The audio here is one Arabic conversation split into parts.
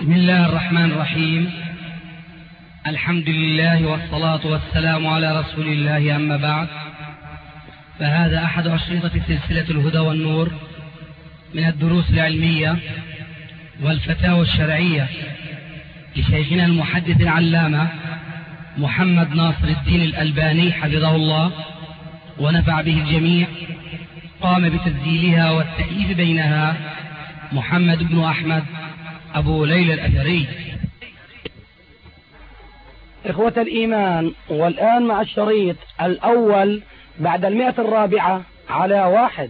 بسم الله الرحمن الرحيم. الحمد لله والصلاة والسلام على رسول الله، أما بعد، فهذا أحد أشرطة سلسلة الهدى والنور من الدروس العلمية والفتاوى الشرعية لشيخنا المحدث العلامة محمد ناصر الدين الألباني حفظه الله ونفع به الجميع. قام بتسجيلها والتأليف بينها محمد بن أحمد أبو ليلى الأثري. إخوة الإيمان، والآن مع الشريط الأول بعد 104 على 1.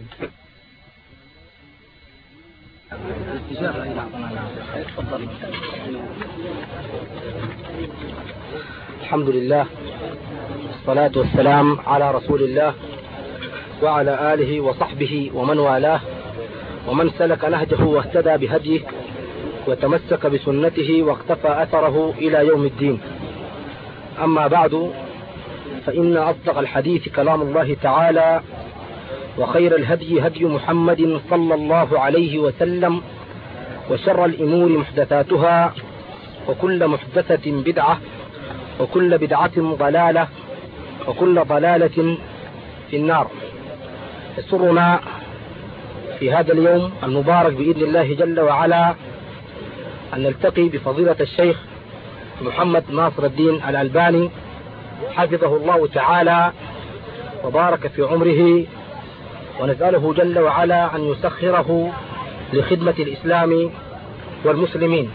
الحمد لله والصلاة والسلام على رسول الله وعلى آله وصحبه ومن والاه ومن سلك نهجه واهتدى بهديه وتمسك بسنته واقتفى أثره إلى يوم الدين. أما بعد، فإن أصدق الحديث كلام الله تعالى، وخير الهدي هدي محمد صلى الله عليه وسلم، وشر الأمور محدثاتها، وكل محدثة بدعة، وكل بدعة ضلالة، وكل ضلالة في النار. يسرنا في هذا اليوم المبارك بإذن الله جل وعلا أن نلتقي بفضيلة الشيخ محمد ناصر الدين الألباني حفظه الله تعالى وبارك في عمره، ونسأله جل وعلا أن يسخره لخدمة الإسلام والمسلمين.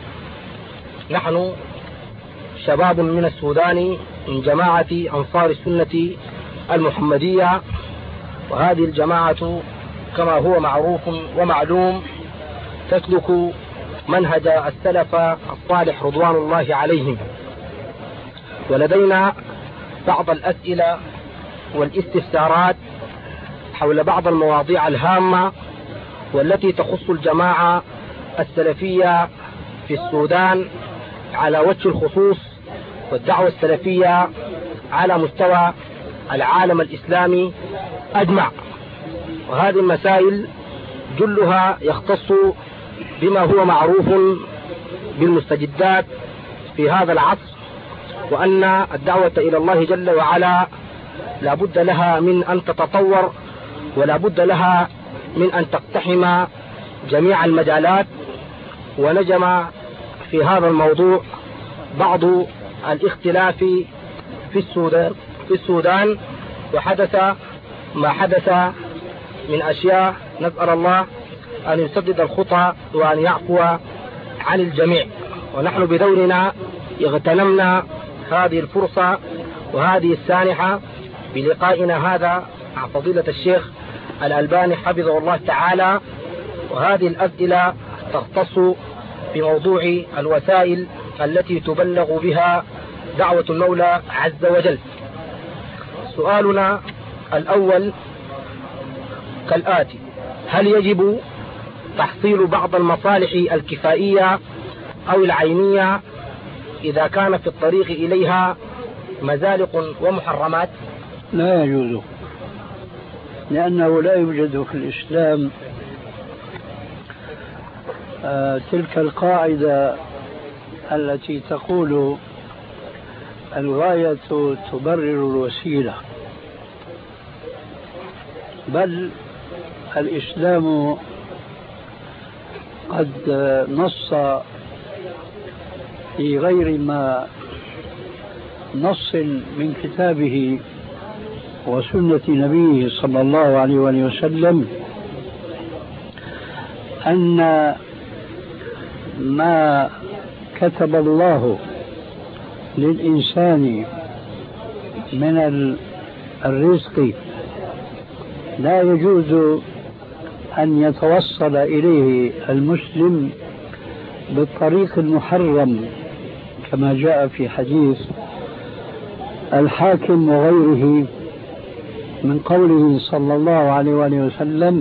نحن شباب من السودان من جماعة أنصار السنة المحمدية، وهذه الجماعة كما هو معروف ومعلوم تسلك منهج السلف الصالح رضوان الله عليهم. ولدينا بعض الأسئلة والاستفسارات حول بعض المواضيع الهامة والتي تخص الجماعة السلفية في السودان على وجه الخصوص، والدعوة السلفية على مستوى العالم الإسلامي أجمع. وهذه المسائل جلها يختص بما هو معروف بالمستجدات في هذا العصر، وأن الدعوة إلى الله جل وعلا لا بد لها من أن تتطور، ولا بد لها من أن تقتحم جميع المجالات. ونجم في هذا الموضوع بعض الاختلاف في السودان وحدث ما حدث من أشياء. نسأل الله أن يسدد الخطى وأن يعفو عن الجميع. ونحن بدورنا اغتنمنا هذه الفرصة وهذه السانحة بلقائنا هذا مع فضيلة الشيخ الألباني حفظه الله تعالى، وهذه الأسئلة تختص بموضوع الوسائل التي تبلغ بها دعوة المولى عز وجل. سؤالنا الأول كالآتي: هل يجب تحصيل بعض المصالح الكفائية أو العينية إذا كان في الطريق إليها مزالق ومحرمات؟ لا يجوز، لأنه لا يوجد في الإسلام تلك القاعدة التي تقول الغاية تبرر الوسيلة، بل الإسلام قد نص في غير ما نص من كتابه وسنة نبيه صلى الله عليه وسلم أن ما كتب الله للإنسان من الرزق لا يجوز أن يتوصل إليه المسلم بالطريق المحرم، كما جاء في حديث الحاكم وغيره من قوله صلى الله عليه وسلم: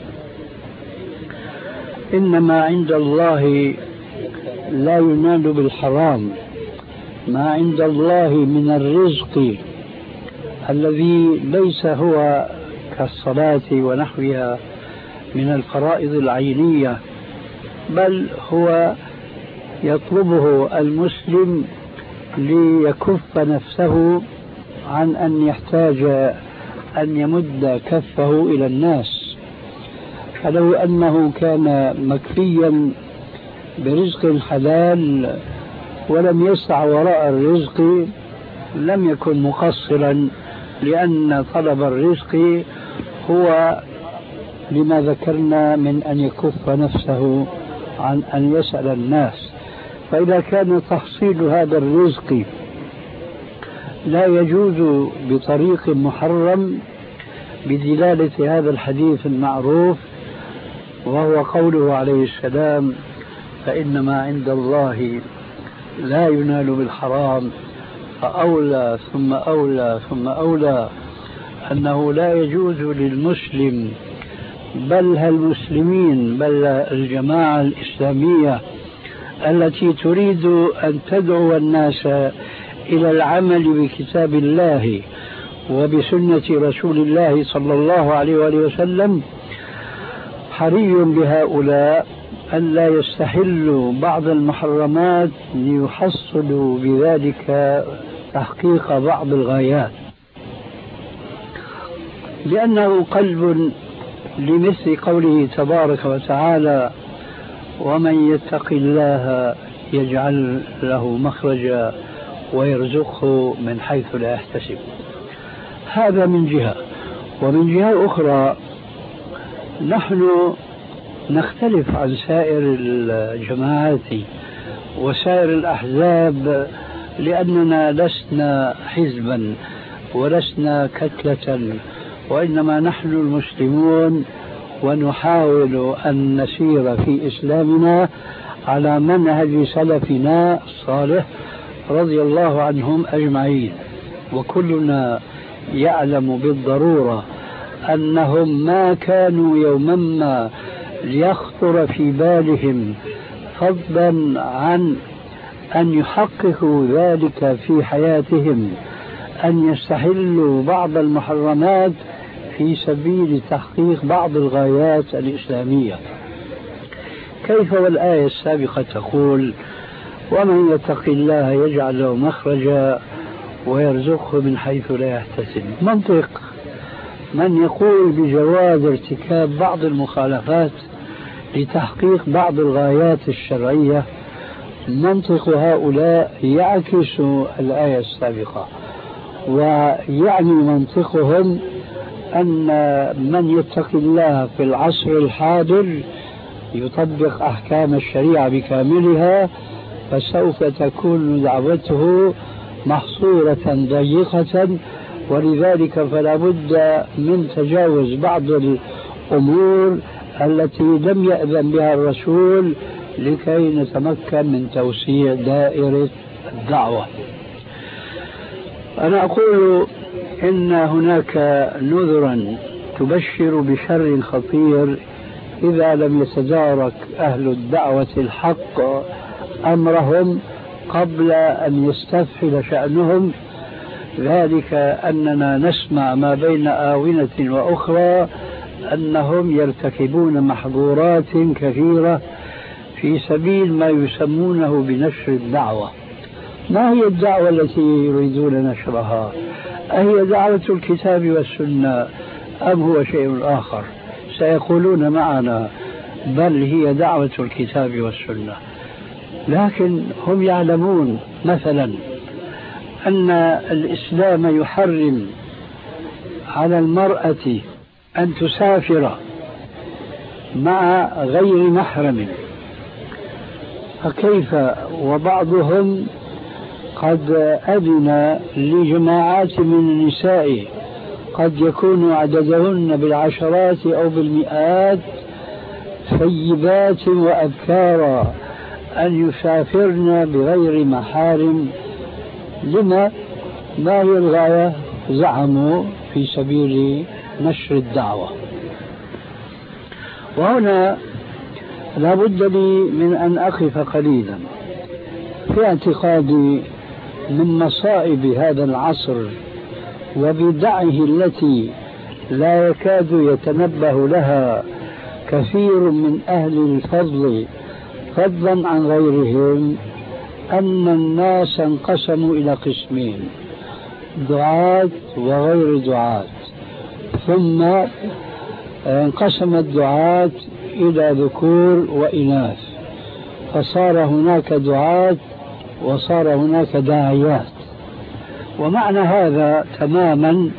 إنما عند الله لا ينال بالحرام، ما عند الله من الرزق الذي ليس هو كالصلاة ونحوها من الفرائض العينية، بل هو يطلبه المسلم ليكف نفسه عن أن يحتاج أن يمد كفه إلى الناس. فلو أنه كان مكفيا برزق حلال ولم يسع وراء الرزق لم يكن مقصرا، لأن طلب الرزق هو لما ذكرنا من أن يكف نفسه عن أن يسأل الناس. فإذا كان تحصيل هذا الرزق لا يجوز بطريق محرم بدلالة هذا الحديث المعروف، وهو قوله عليه السلام: فإنما عند الله لا ينال بالحرام، فأولى ثم أولى ثم أولى أنه لا يجوز للمسلم بل المسلمين بل الجماعة الإسلامية التي تريد أن تدعو الناس إلى العمل بكتاب الله وبسنة رسول الله صلى الله عليه وآله وسلم، حري بهؤلاء أن لا يستحلوا بعض المحرمات ليحصلوا بذلك تحقيق بعض الغايات، لأنه قلب لمثل قوله تبارك وتعالى: ومن يتق الله يجعل له مخرجا ويرزقه من حيث لا يحتسب. هذا من جهة. ومن جهة أخرى نحن نختلف عن سائر الجماعات وسائر الأحزاب، لأننا لسنا حزبا ولسنا كتلة، وإنما نحن المسلمون، ونحاول أن نسير في إسلامنا على منهج سلفنا الصالح رضي الله عنهم أجمعين. وكلنا يعلم بالضرورة أنهم ما كانوا يوما ما ليخطر في بالهم، فضلا عن أن يحققوا ذلك في حياتهم، أن يستحلوا بعض المحرمات في سبيل تحقيق بعض الغايات الإسلامية. كيف والآية السابقة تقول: ومن يتق الله يجعل له مخرجا ويرزقه من حيث لا يحتسب. منطق من يقول بجواز ارتكاب بعض المخالفات لتحقيق بعض الغايات الشرعية، منطق هؤلاء يعكس الآية السابقة، ويعني منطقهم أن من يتق الله في العصر الحاضر يطبق أحكام الشريعة بكاملها، فسوف تكون دعوته محصورة ضيقة، ولذلك فلا بد من تجاوز بعض الأمور التي لم يأذن بها الرسول لكي نتمكن من توسيع دائرة الدعوة. أنا أقول إن هناك نذرا تبشر بشر خطير إذا لم يتدارك أهل الدعوة الحق أمرهم قبل أن يستفحل شأنهم، ذلك أننا نسمع ما بين آونة وأخرى أنهم يرتكبون محظورات كثيرة في سبيل ما يسمونه بنشر الدعوة. ما هي الدعوة التي يريدون نشرها؟ أهي دعوة الكتاب والسنة أم هو شيء آخر؟ سيقولون معنا بل هي دعوة الكتاب والسنة، لكن هم يعلمون مثلا أن الإسلام يحرم على المرأة أن تسافر مع غير محرم، فكيف وبعضهم قد أذن لجماعات من النساء قد يكون عددهن بالعشرات أو بالمئات ثيبات وأبكارا أن يسافرن بغير محارم. لما؟ ما هي الغاية؟ زعموا في سبيل نشر الدعوة. وهنا لا بد لي من أن أقف قليلا في اعتقادي من مصائب هذا العصر وبدعه التي لا يكاد يتنبه لها كثير من أهل الفضل فضلا عن غيرهم أن الناس انقسموا إلى قسمين: دعاة وغير دعاة. ثم انقسم الدعاة إلى ذكور وإناث، فصار هناك دعاة وصار هناك داعيات. ومعنى هذا تماما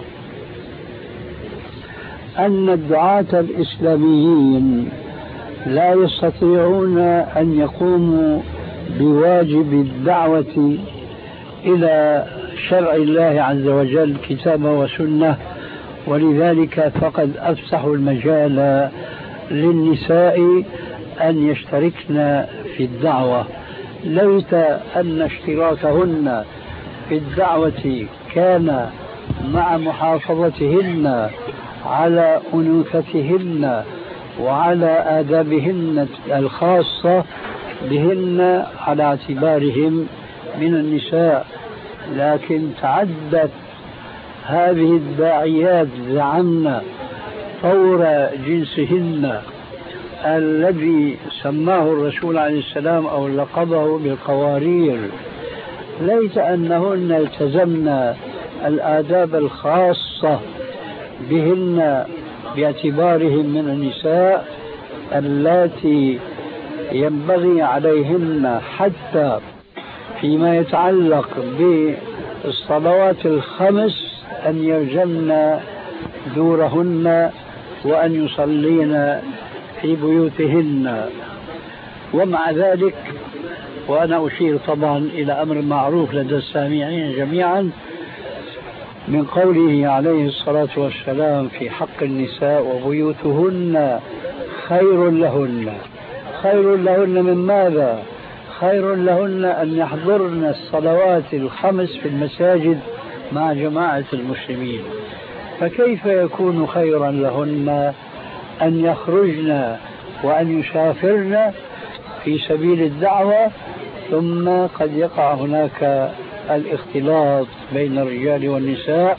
أن الدعاة الإسلاميين لا يستطيعون أن يقوموا بواجب الدعوة إلى شرع الله عز وجل كتابا وسنة، ولذلك فقد أفسحوا المجال للنساء أن يشتركن في الدعوة. ليت أن اشتراكهن في الدعوة كان مع محافظتهن على أنوثتهن وعلى آدابهن الخاصة بهن على اعتبارهم من النساء، لكن تعدت هذه الداعيات زعمنا طور جنسهن الذي سماه الرسول عليه السلام أو لقبه بالقوارير. ليت أنهن التزمن الآداب الخاصة بهن باعتبارهم من النساء اللاتي ينبغي عليهن حتى فيما يتعلق بالصلوات الخمس أن يلزمن دورهن وأن يصلين في بيوتهن. ومع ذلك، وأنا أشير طبعا إلى أمر معروف لدى السامعين جميعا من قوله عليه الصلاة والسلام في حق النساء: وبيوتهن خير لهن. خير لهن من ماذا؟ خير لهن أن يحضرن الصلوات الخمس في المساجد مع جماعة المسلمين. فكيف يكون خيرا لهن أن يخرجن وأن يسافرن في سبيل الدعوة، ثم قد يقع هناك الاختلاط بين الرجال والنساء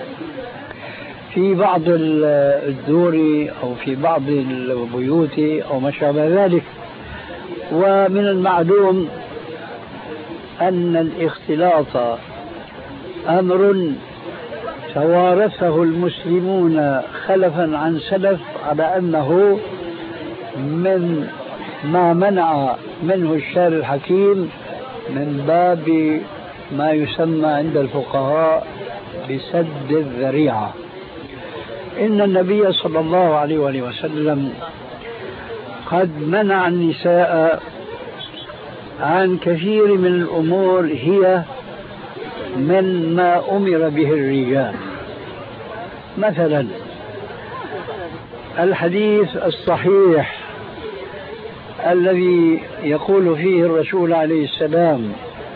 في بعض الدور أو في بعض البيوت أو ما شابه ذلك. ومن المعلوم أن الاختلاط أمر توارثه المسلمون خلفا عن سلف على أنه من ما منع منه الشارع الحكيم من باب ما يسمى عند الفقهاء بسد الذريعة. إن النبي صلى الله عليه وسلم قد منع النساء عن كثير من الأمور هي من ما أمر به الرجال. مثلا الحديث الصحيح الذي يقول فيه الرسول عليه السلام: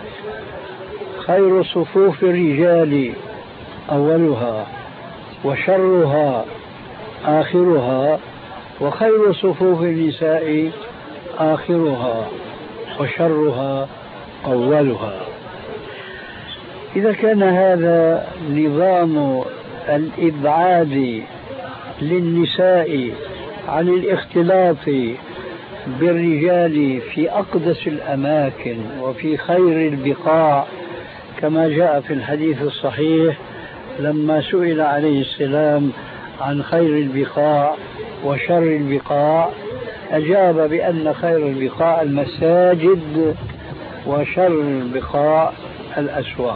خير صفوف الرجال أولها وشرها آخرها، وخير صفوف النساء آخرها وشرها أولها. إذا كان هذا نظام الإبعاد للنساء عن الاختلاط بالرجال في أقدس الأماكن وفي خير البقاع، كما جاء في الحديث الصحيح لما سئل عليه السلام عن خير البقاع وشر البقاع، أجاب بأن خير البقاع المساجد وشر البقاع الأسواق.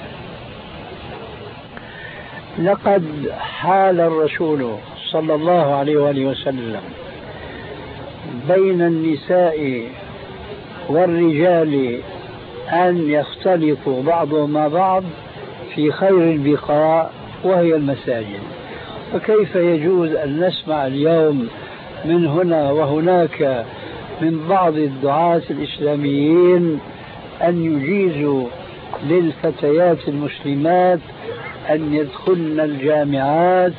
لقد حال الرسول صلى الله عليه وآله وسلم بين النساء والرجال أن يختلطوا بعضهم مع بعض في خير البقاع وهي المساجد. فكيف يجوز أن نسمع اليوم من هنا وهناك من بعض الدعاة الإسلاميين أن يجيزوا للفتيات المسلمات أن يدخلن الجامعات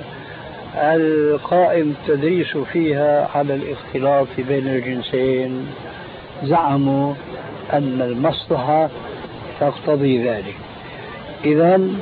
القائم التدريس فيها على الاختلاط بين الجنسين؟ زعموا أن المصلحة تقتضي ذلك. إذن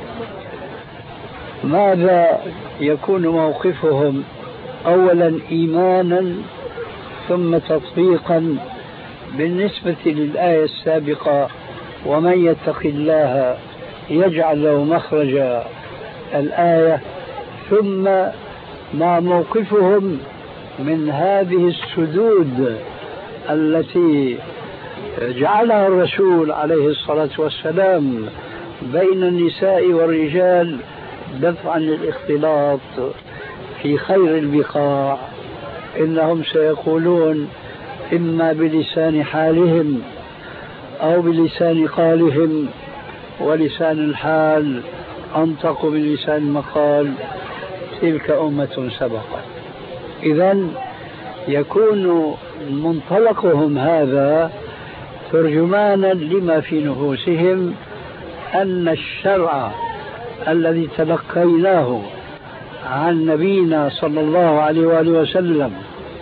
ماذا يكون موقفهم؟ أولا إيمانا ثم تطبيقا بالنسبة للآية السابقة ومن يتق الله يجعل له مخرجا الآية، ثم ما موقفهم من هذه السدود التي جعلها الرسول عليه الصلاة والسلام بين النساء والرجال دفعا للاختلاط في خير البقاع. إنهم سيقولون إما بلسان حالهم أو بلسان قالهم، ولسان الحال أنطق من لسان المقال، تلك أمة سبقت. إذن يكون منطلقهم هذا ترجمانا لما في نفوسهم، أن الشرع الذي تلقيناه عن نبينا صلى الله عليه وآله وسلم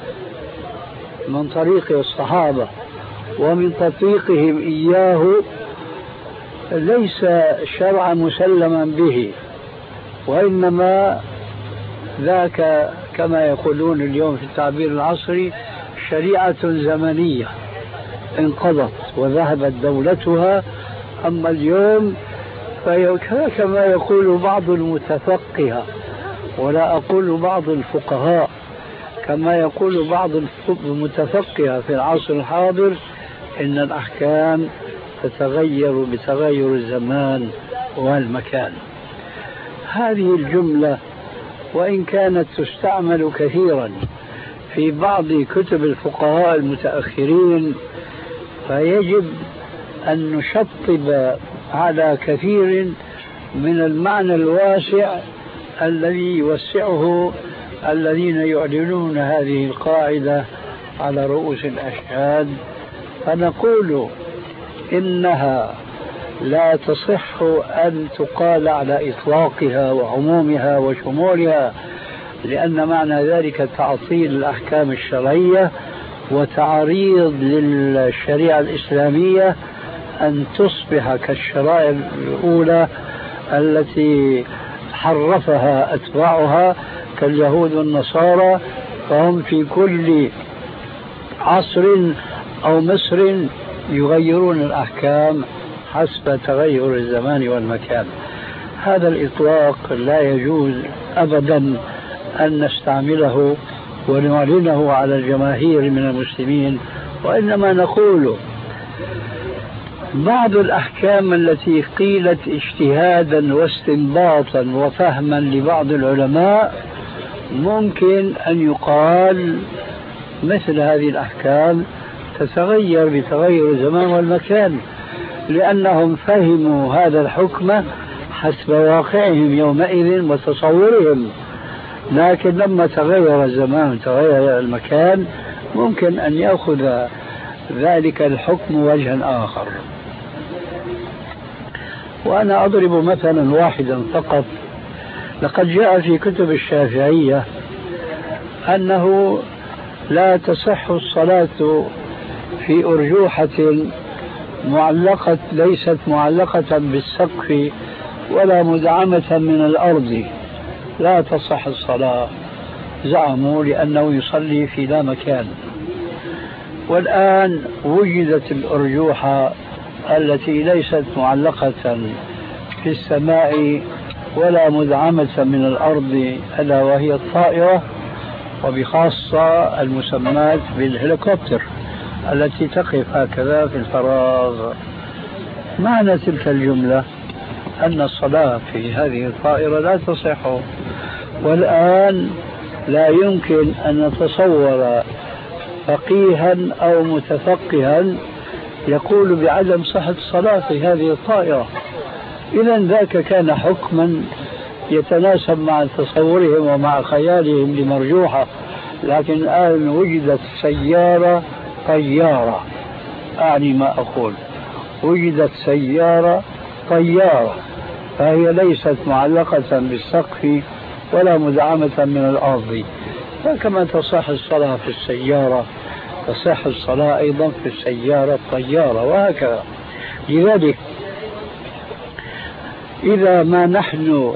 من طريق الصحابة ومن تطبيقهم إياه ليس شرعا مسلما به، وإنما ذاك كما يقولون اليوم في التعبير العصري شريعة زمنية انقضت وذهبت دولتها. أما اليوم كما يقول بعض المتفقهة، ولا أقول بعض الفقهاء، كما يقول بعض المتفقهة في العصر الحاضر، إن الأحكام تتغير بتغير الزمان والمكان. هذه الجملة وإن كانت تستعمل كثيرا في بعض كتب الفقهاء المتأخرين، فيجب أن نشطب على كثير من المعنى الواسع الذي يوسعه الذين يعلنون هذه القاعدة على رؤوس الأشهاد، فنقول إنها لا تصح أن تقال على إطلاقها وعمومها وشمولها، لأن معنى ذلك تعطيل الأحكام الشرعية وتعريض للشريعة الإسلامية أن تصبح كالشرائع الأولى التي حرفها أتباعها كاليهود والنصارى، فهم في كل عصر أو مصر يغيرون الأحكام حسب تغير الزمان والمكان. هذا الإطلاق لا يجوز أبدا أن نستعمله ونعلنه على الجماهير من المسلمين، وإنما نقول بعض الأحكام التي قيلت اجتهادا واستنباطا وفهما لبعض العلماء ممكن أن يقال مثل هذه الأحكام تتغير بتغير الزمان والمكان، لأنهم فهموا هذا الحكم حسب واقعهم يومئذ وتصورهم، لكن لما تغير الزمان وتغير المكان ممكن أن يأخذ ذلك الحكم وجها آخر. وأنا أضرب مثلا واحدا فقط. لقد جاء في كتب الشافعية أنه لا تصح الصلاة في أرجوحة معلقة ليست معلقة بالسقف ولا مدعمة من الأرض، لا تصح الصلاة، زعموا لأنه يصلي في لا مكان. والآن وجدت الأرجوحة التي ليست معلقة في السماء ولا مدعمة من الأرض، ألا وهي الطائرة، وبخاصة المسمات بالهليكوبتر التي تقف هكذا في الفراغ. معنى تلك الجملة أن الصلاة في هذه الطائرة لا تصح، والآن لا يمكن أن نتصور فقيها أو متفقها يقول بعدم صحة الصلاة في هذه الطائرة. إذن ذاك كان حكما يتناسب مع تصورهم ومع خيالهم لمرجوحة، لكن الآن وجدت سيارة طيارة، أعني ما أقول، وجدت سيارة طيارة، فهي ليست معلقة بالسقف ولا مدعمة من الأرض، فكما تصح الصلاة في السيارة تصح الصلاة أيضا في السيارة الطيارة، وهكذا. لذلك إذا ما نحن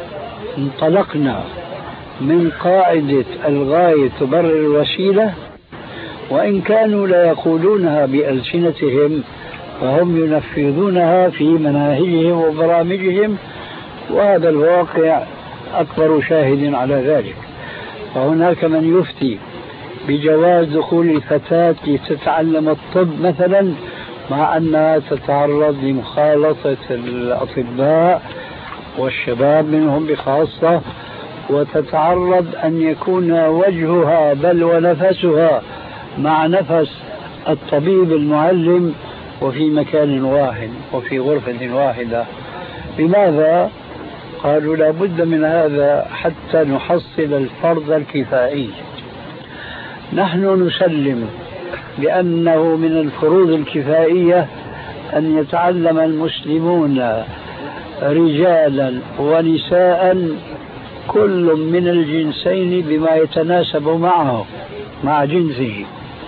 انطلقنا من قاعدة الغاية تبرر الوسيلة، وإن كانوا لا يقولونها بألسنتهم فهم ينفذونها في مناهجهم وبرامجهم، وهذا الواقع أكبر شاهد على ذلك. فهناك من يفتي بجواز دخول الفتاة لتتعلم الطب مثلا، مع أنها تتعرض لمخالطة الأطباء والشباب منهم بخاصة، وتتعرض أن يكون وجهها بل ونفسها مع نفس الطبيب المعلم وفي مكان واحد وفي غرفة واحدة. لماذا؟ قالوا لا بد من هذا حتى نحصل الفرض الكفائي. نحن نسلم بأنه من الفروض الكفائية أن يتعلم المسلمون رجالا ونساء كل من الجنسين بما يتناسب معه مع جنسه.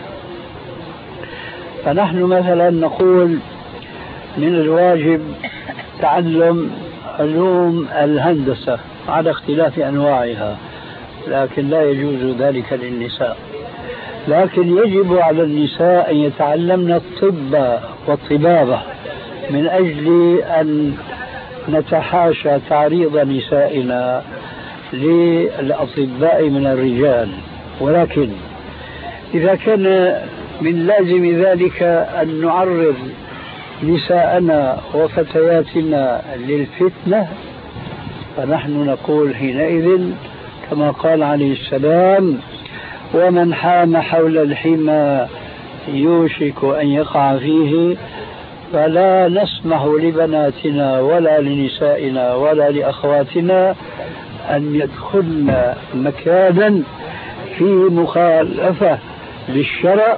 فنحن مثلا نقول من الواجب تعلم علوم الهندسة على اختلاف أنواعها، لكن لا يجوز ذلك للنساء. لكن يجب على النساء أن يتعلمن الطب والطبابة من أجل أن نتحاشى تعريض نسائنا للأطباء من الرجال. ولكن إذا كان من لازم ذلك أن نعرض نساءنا وفتياتنا للفتنة، فنحن نقول حينئذ كما قال عليه السلام: ومن حام حول الحمى يوشك أن يقع فيه، فلا نسمح لبناتنا ولا لنسائنا ولا لأخواتنا أن يدخلن مكانا فيه مخالفة للشرع،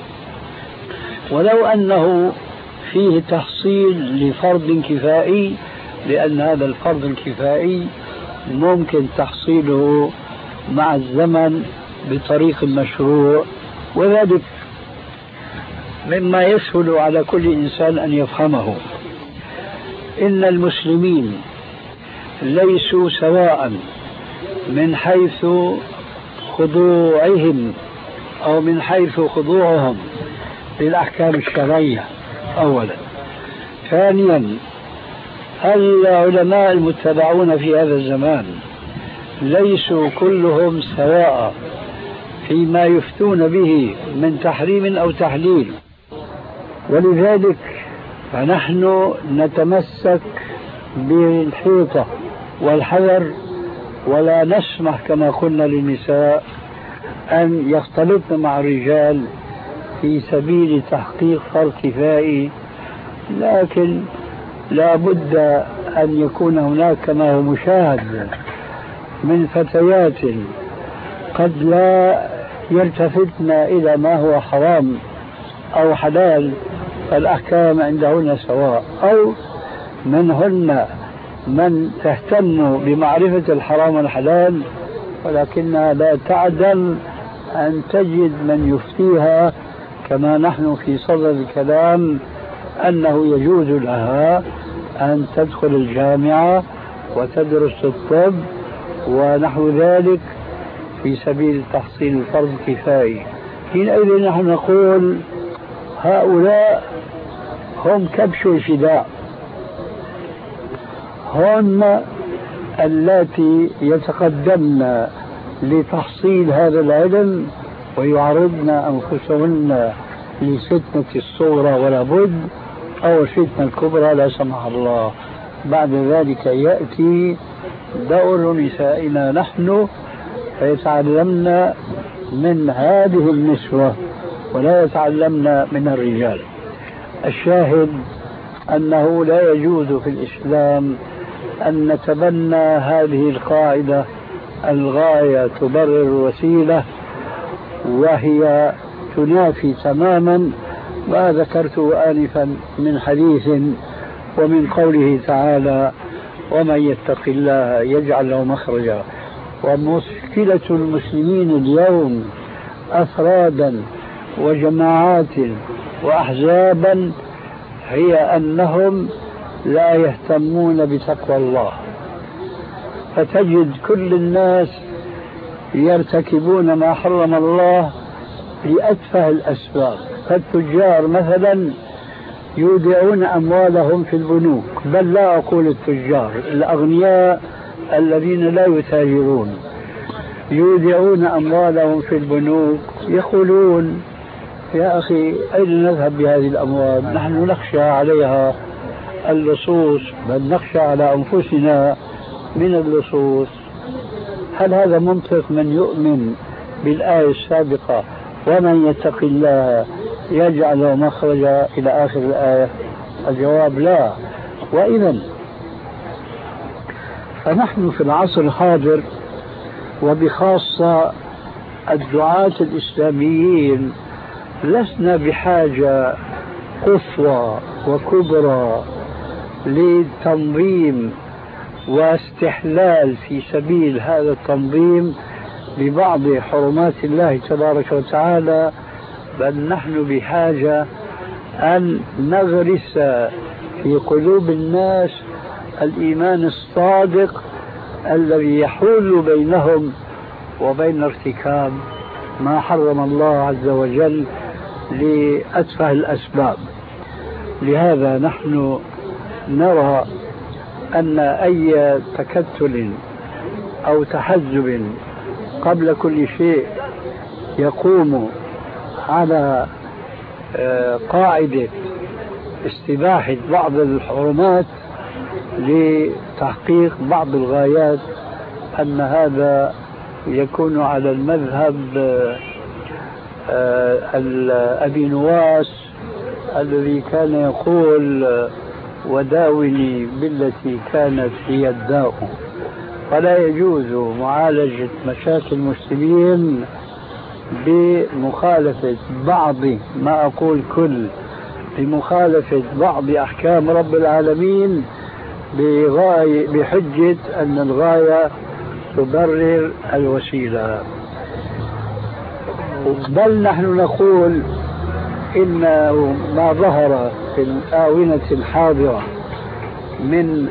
ولو أنه فيه تحصيل لفرض كفائي، لأن هذا الفرض الكفائي ممكن تحصيله مع الزمن بطريق مشروع، وذلك مما يسهل على كل إنسان أن يفهمه. إن المسلمين ليسوا سواء من حيث خضوعهم أو من حيث خضوعهم للأحكام الشرعية أولا. ثانيا، العلماء المتبعون في هذا الزمان ليسوا كلهم سواء فيما يفتون به من تحريم أو تحليل، ولذلك فنحن نتمسك بالحيطة والحذر، ولا نسمح كما قلنا للنساء أن يختلطن مع الرجال في سبيل تحقيق فرض كفائي. لكن لا بد أن يكون هناك كما هو مشاهد من فتيات قد لا يلتفتن إلى ما هو حرام أو حلال، فالأحكام عندهن سواء، أو منهن من تهتم بمعرفة الحرام والحلال ولكنها لا تعدم أن تجد من يفتيها كما نحن في صدد الكلام أنه يجوز لها أن تدخل الجامعة وتدرس الطب ونحو ذلك في سبيل تحصيل الفرض الكفائي. حينئذ نحن نقول هؤلاء هم كبش الفداء، هن اللاتي يتقدمن لتحصيل هذا العلم ويعرضن أنفسهن لفتنة الصغرى ولا بد، أو الفتنة الكبرى لا سمح الله. بعد ذلك يأتي دور نسائنا نحن فيتعلمن من هذه النسوة ولا يتعلمن من الرجال. الشاهد أنه لا يجوز في الإسلام أن نتبنى هذه القاعدة: الغاية تبرر الوسيلة، وهي تنافي تماما ما ذكرته آنفا من حديث ومن قوله تعالى: ومن يتق الله يجعل له مخرجا. ومشكلة المسلمين اليوم أفرادا وجماعات وأحزابا هي أنهم لا يهتمون بتقوى الله، فتجد كل الناس يرتكبون ما حرم الله لأتفه الأسباب. فالتجار مثلا يودعون أموالهم في البنوك، بل لا أقول التجار، الأغنياء الذين لا يتاجرون يودعون أموالهم في البنوك، يقولون يا أخي أين نذهب بهذه الأموال؟ نحن نخشى عليها اللصوص، بل نخشى على أنفسنا من اللصوص. هل هذا منطق من يؤمن بالآية السابقة ومن يتق الله يجعل له مخرجا إلى آخر الآية؟ الجواب لا. وإذا فنحن في العصر الحاضر وبخاصة الدعاة الإسلاميين لسنا بحاجة قصوى وكبرى لتنظيم واستحلال في سبيل هذا التنظيم لبعض حرمات الله تبارك وتعالى، بل نحن بحاجة أن نغرس في قلوب الناس الإيمان الصادق الذي يحول بينهم وبين ارتكاب ما حرم الله عز وجل لأتفه الأسباب. لهذا نحن نرى أن أي تكتل أو تحزب قبل كل شيء يقوم على قاعدة استباحة بعض الحرمات لتحقيق بعض الغايات، أن هذا يكون على المذهب أبي نواس الذي كان يقول وداوني بالتي كانت هي الداء. فلا يجوز معالجة مشاكل المسلمين بمخالفة بعض، ما أقول كل، بمخالفة بعض أحكام رب العالمين بحجة أن الغاية تبرر الوسيلة. بل نحن نقول إن ما ظهر في الآونة الحاضرة من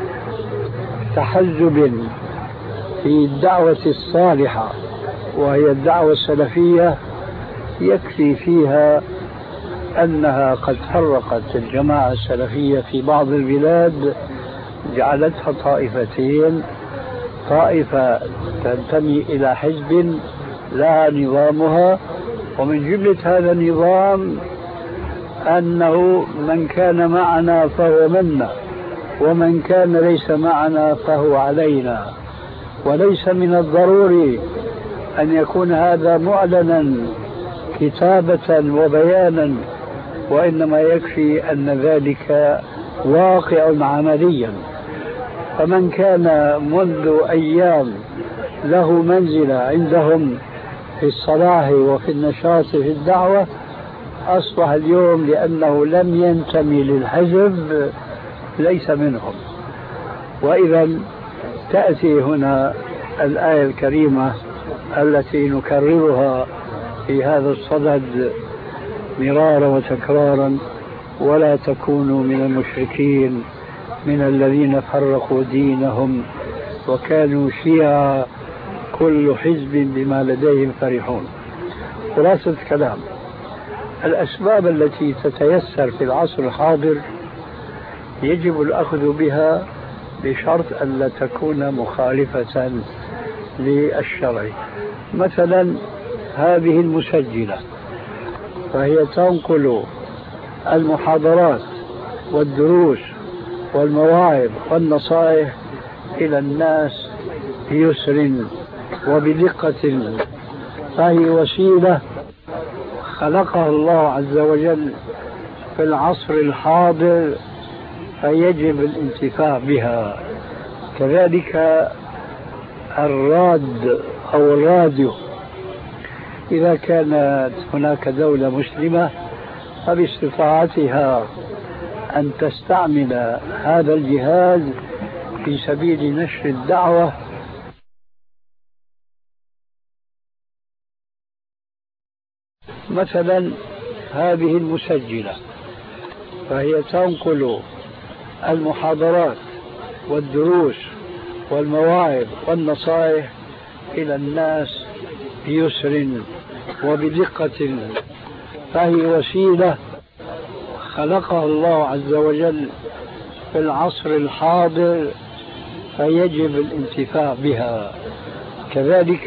تحزب في الدعوة الصالحة وهي الدعوة السلفية يكفي فيها أنها قد فرقت الجماعة السلفية في بعض البلاد، جعلتها طائفتين: طائفة تنتمي إلى حزب لها نظامها، ومن جملة هذا النظام أنه من كان معنا فهو منا ومن كان ليس معنا فهو علينا. وليس من الضروري أن يكون هذا معلنا كتابة وبيانا، وإنما يكفي أن ذلك واقع عمليا. فمن كان منذ أيام له منزلة عندهم في الصلاح وفي النشاط في الدعوة أصبح اليوم لأنه لم ينتمي للحزب ليس منهم. وإذا تأتي هنا الآية الكريمة التي نكررها في هذا الصدد مرارا وتكرارا: ولا تكونوا من المشركين من الذين فرقوا دينهم وكانوا شيعا كل حزب بما لديهم فرحون. خلاصة الكلام: الأسباب التي تتيسر في العصر الحاضر يجب الأخذ بها بشرط ألا تكون مخالفة للشرع. مثلا هذه المسجلة فهي تنقل المحاضرات والدروس والمواعظ والنصائح إلى الناس بيسر وبدقة، فهي وسيلة خلقها الله عز وجل في العصر الحاضر فيجب الانتفاع بها. كذلك الراد أو الراديو، إذا كانت هناك دولة مسلمة فباستطاعتها أن تستعمل هذا الجهاز في سبيل نشر الدعوة مثلا هذه المسجلة فهي تنقل المحاضرات والدروس والمواعظ والنصائح إلى الناس بيسر وبدقة، فهي وسيلة خلقها الله عز وجل في العصر الحاضر فيجب الانتفاع بها. كذلك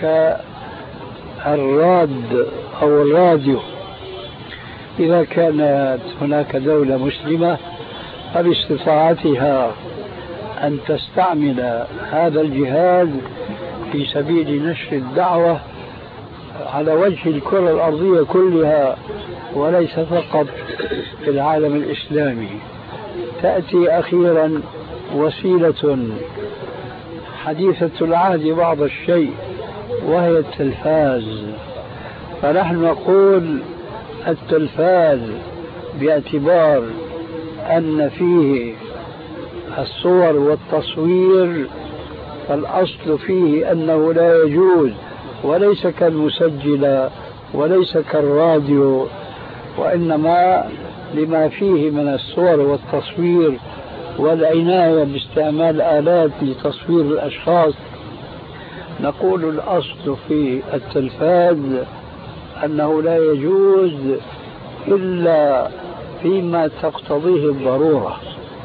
الراد أو الراديو، إذا كانت هناك دولة مسلمة فباستطاعتها أن تستعمل هذا الجهاز في سبيل نشر الدعوة على وجه الكرة الأرضية كلها وليس فقط في العالم الإسلامي. تأتي أخيرا وسيلة حديثة العهد بعض الشيء وهي التلفاز. فنحن نقول التلفاز باعتبار أن فيه الصور والتصوير، فالأصل فيه أنه لا يجوز، وليس كالمسجل وليس كالراديو، وإنما لما فيه من الصور والتصوير والعناية باستعمال آلات لتصوير الأشخاص. نقول الأصل في التلفاز أنه لا يجوز إلا فيما تقتضيه الضرورة،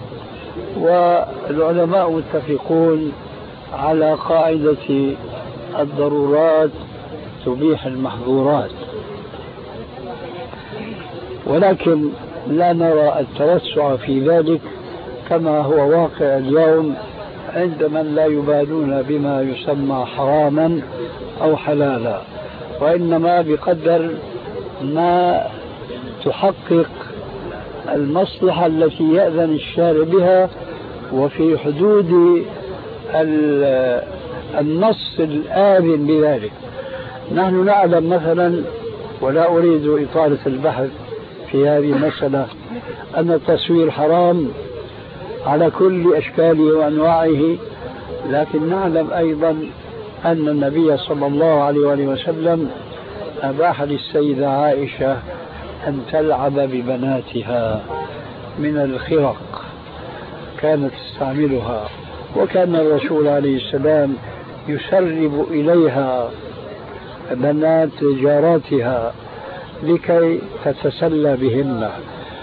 والعلماء متفقون على قاعدة الضرورات تبيح المحظورات، ولكن لا نرى التوسع في ذلك كما هو واقع اليوم عند من لا يبالون بما يسمى حراما أو حلالا، وإنما بقدر ما تحقق المصلحة التي يأذن الشارع بها وفي حدود النص الآذن بذلك. نحن نعلم مثلا، ولا أريد إطالة البحث في هذه المسألة، أن التصوير حرام على كل أشكاله وأنواعه، لكن نعلم أيضا أن النبي صلى الله عليه وسلم أباح للسيدة عائشة أن تلعب ببناتها من الخرق كانت تستعملها، وكان الرسول عليه السلام يسرب إليها بنات جاراتها لكي تتسلى بهن.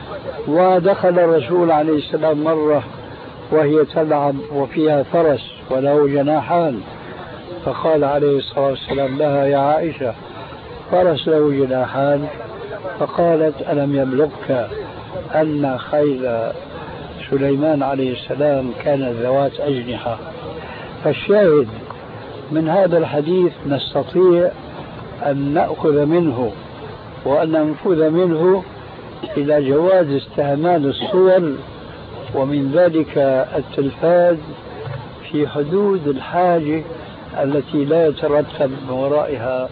ودخل الرسول عليه السلام مرة وهي تلعب وفيها فرس وله جناحان، فقال عليه الصلاة والسلام لها: يا عائشة، فرس له جناحان؟ فقالت: ألم يبلغك أن خيل سليمان عليه السلام كانت ذوات أجنحة؟ فالشاهد من هذا الحديث نستطيع أن نأخذ منه وأن ننفذ منه إلى جواز استعمال الصور، ومن ذلك التلفاز في حدود الحاجة التي لا يترتب من ورائها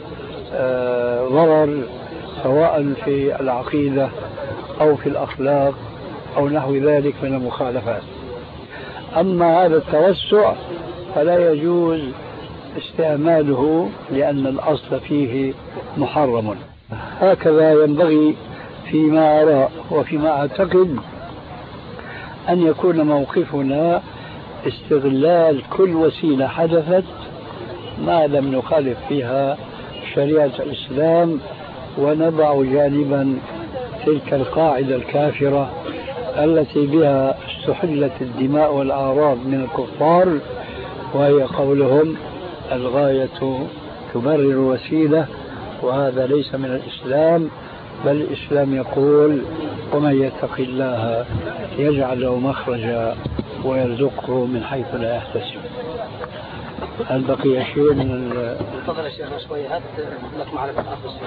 ضرر، سواء في العقيدة أو في الأخلاق أو نحو ذلك من المخالفات. أما هذا التوسع فلا يجوز استعماله لأن الأصل فيه محرم. هكذا ينبغي فيما أرى وفيما أعتقد أن يكون موقفنا استغلال كل وسيلة حدثت ما لم نخالف فيها شريعة الإسلام، ونضع جانبا تلك القاعدة الكافرة التي بها استحلت الدماء والأعراض من الكفار، وهي قولهم: الغاية تبرر الوسيلة، وهذا ليس من الإسلام، بل الإسلام يقول: ومن يتق الله يجعل له مخرجا ويرزقه من حيث لا يحتسب. هل بقي شيء من تفضل يا شيخ شوي، هات لك معرفة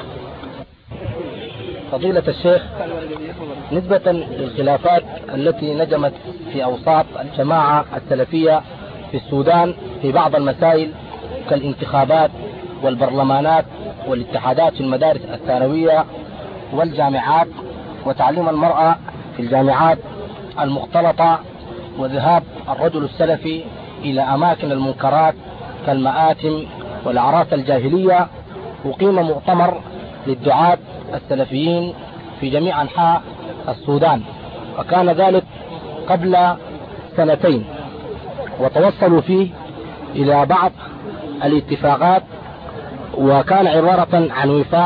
فضيلة الشيخ. نسبة للخلافات التي نجمت في أوساط الجماعة السلفية في السودان في بعض المسائل كالانتخابات والبرلمانات والاتحادات في المدارس الثانوية والجامعات وتعليم المرأة في الجامعات المختلطة وذهاب الرجل السلفي إلى أماكن المنكرات كالمآتم والأعراس الجاهلية، وقيم مؤتمر للدعاة السلفيين في جميع أنحاء السودان، وكان ذلك قبل 2 وتوصلوا فيه إلى بعض الاتفاقات، وكان عبارة عن وفاق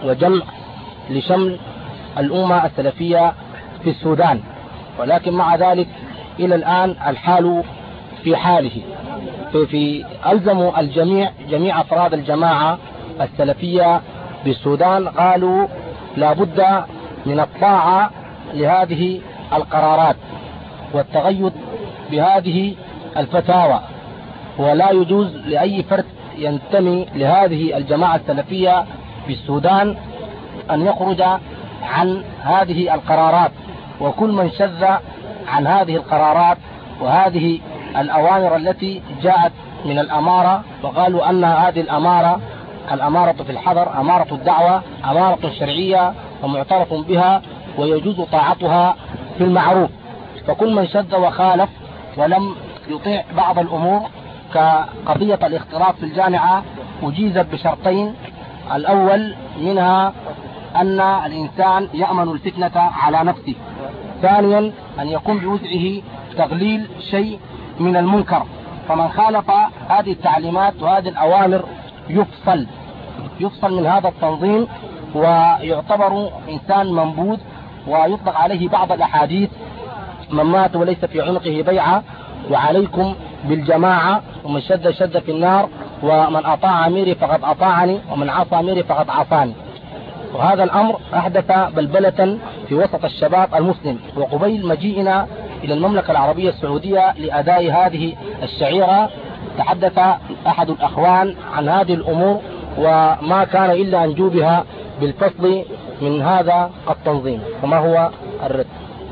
وجمع لشمل الأمة السلفية في السودان، ولكن مع ذلك إلى الآن الحال في حاله. في ألزموا جميع أفراد الجماعة السلفية بالسودان، قالوا لا بد من الطاعة لهذه القرارات والتغيث بهذه الفتاوى، ولا يجوز لأي فرد ينتمي لهذه الجماعة السلفية بالسودان أن يخرج عن هذه القرارات، وكل من شذ عن هذه القرارات وهذه الأوامر التي جاءت من الأمارة، وقالوا أن هذه الأمارة في الحضر أمارة الدعوة، أمارة شرعية ومعترف بها ويجوز طاعتها في المعروف. فكل من شذ وخالف ولم يطيع بعض الأمور كقضية الاختلاط في الجامعة أجيزت بشرطين: الأول منها أن الإنسان يأمن الفتنة على نفسه، ثانيا أن يقوم بوزعه تغليل شيء من المنكر، فمن خالف هذه التعليمات وهذه الأوامر يفصل من هذا التنظيم ويعتبر إنسان منبوذ، ويطلق عليه بعض الأحاديث: من مات وليس في عنقه بيعة وعليكم بالجماعة، ومن شد في النار، ومن أطاع أميري فقد أطاعني، ومن عصى أميري فقد عصاني. وهذا الأمر أحدث بلبلة في وسط الشباب المسلم. وقبيل مجيئنا إلى المملكة العربية السعودية لأداء هذه الشعيرة تحدث أحد الأخوان عن هذه الأمور، وما كان إلا أن جوبها بالفصل من هذا التنظيم. فما هو الرد؟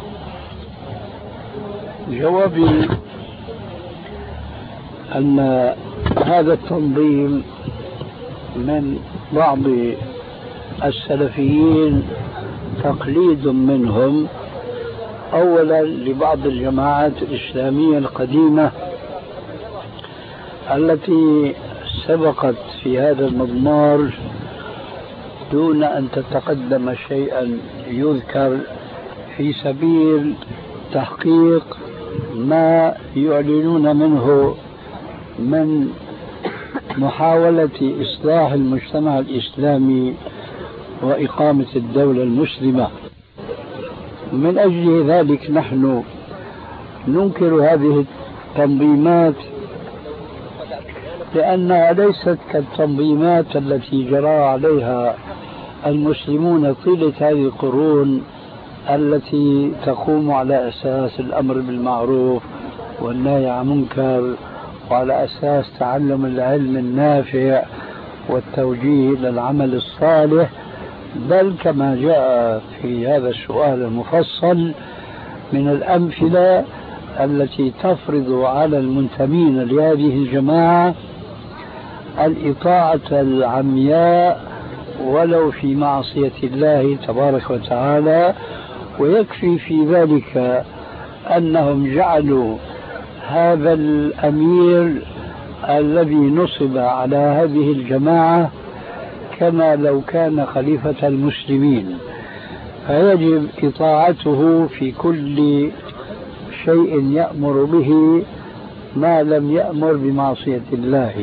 جوابي أن هذا التنظيم من بعض السلفيين تقليد منهم، أولا لبعض الجماعات الإسلامية القديمة التي سبقت في هذا المضمار دون أن تتقدم شيئا يذكر في سبيل تحقيق ما يعلنون منه من محاولة إصلاح المجتمع الإسلامي وإقامة الدولة المسلمة. من أجل ذلك نحن ننكر هذه التنظيمات، لأنها ليست كالتنظيمات التي جرى عليها المسلمون طيلة هذه القرون، التي تقوم على أساس الأمر بالمعروف والنهي عن المنكر، وعلى أساس تعلم العلم النافع والتوجيه إلى العمل الصالح، بل كما جاء في هذا السؤال المفصل من الأمثلة التي تفرض على المنتمين لهذه الجماعة الإطاعة العمياء ولو في معصية الله تبارك وتعالى. ويكفي في ذلك أنهم جعلوا هذا الأمير الذي نصب على هذه الجماعة كما لو كان خليفة المسلمين، فيجب إطاعته في كل شيء يأمر به ما لم يأمر بمعصية الله.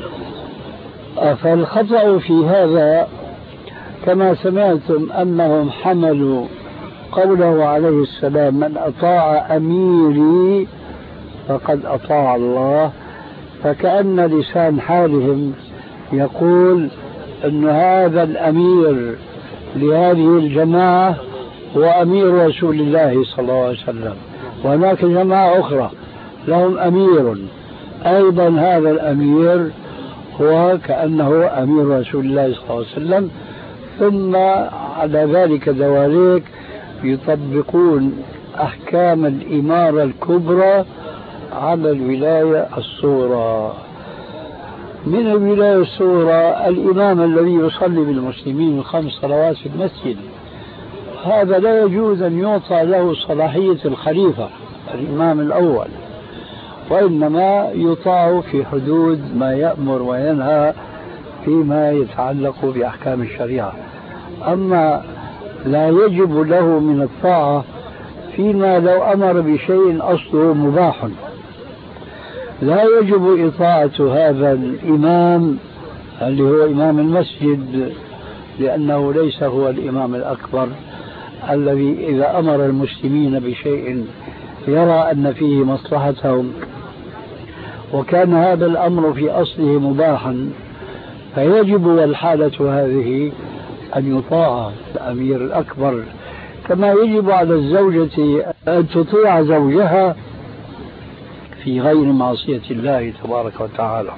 فالخطأ في هذا كما سمعتم أنهم حملوا قوله عليه السلام: من أطاع أميري فقد أطاع الله، فكأن لسان حالهم يقول أن هذا الأمير لهذه الجماعة هو أمير رسول الله صلى الله عليه وسلم، وهناك جماعة أخرى لهم أمير أيضا، هذا الأمير هو كأنه أمير رسول الله صلى الله عليه وسلم. ثم على ذلك دواليك يطبقون أحكام الإمارة الكبرى على الولاية الصغرى. من الولاية الصغرى الإمام الذي يصلي بالمسلمين الخمس صلوات في المسجد، هذا لا يجوز أن يعطى له صلاحية الخليفة الإمام الأول، وإنما يطاع في حدود ما يأمر وينهى فيما يتعلق بأحكام الشريعة. أما لا يجب له من الطاعة فيما لو أمر بشيء أصله مباح. لا يجب إطاعة هذا الإمام اللي هو إمام المسجد لأنه ليس هو الإمام الأكبر الذي إذا أمر المسلمين بشيء يرى أن فيه مصلحتهم، وكان هذا الأمر في أصله مباحا، فيجب والحالة هذه أن يطاع الأمير الأكبر، كما يجب على الزوجة أن تطيع زوجها في غير معصية الله تبارك وتعالى.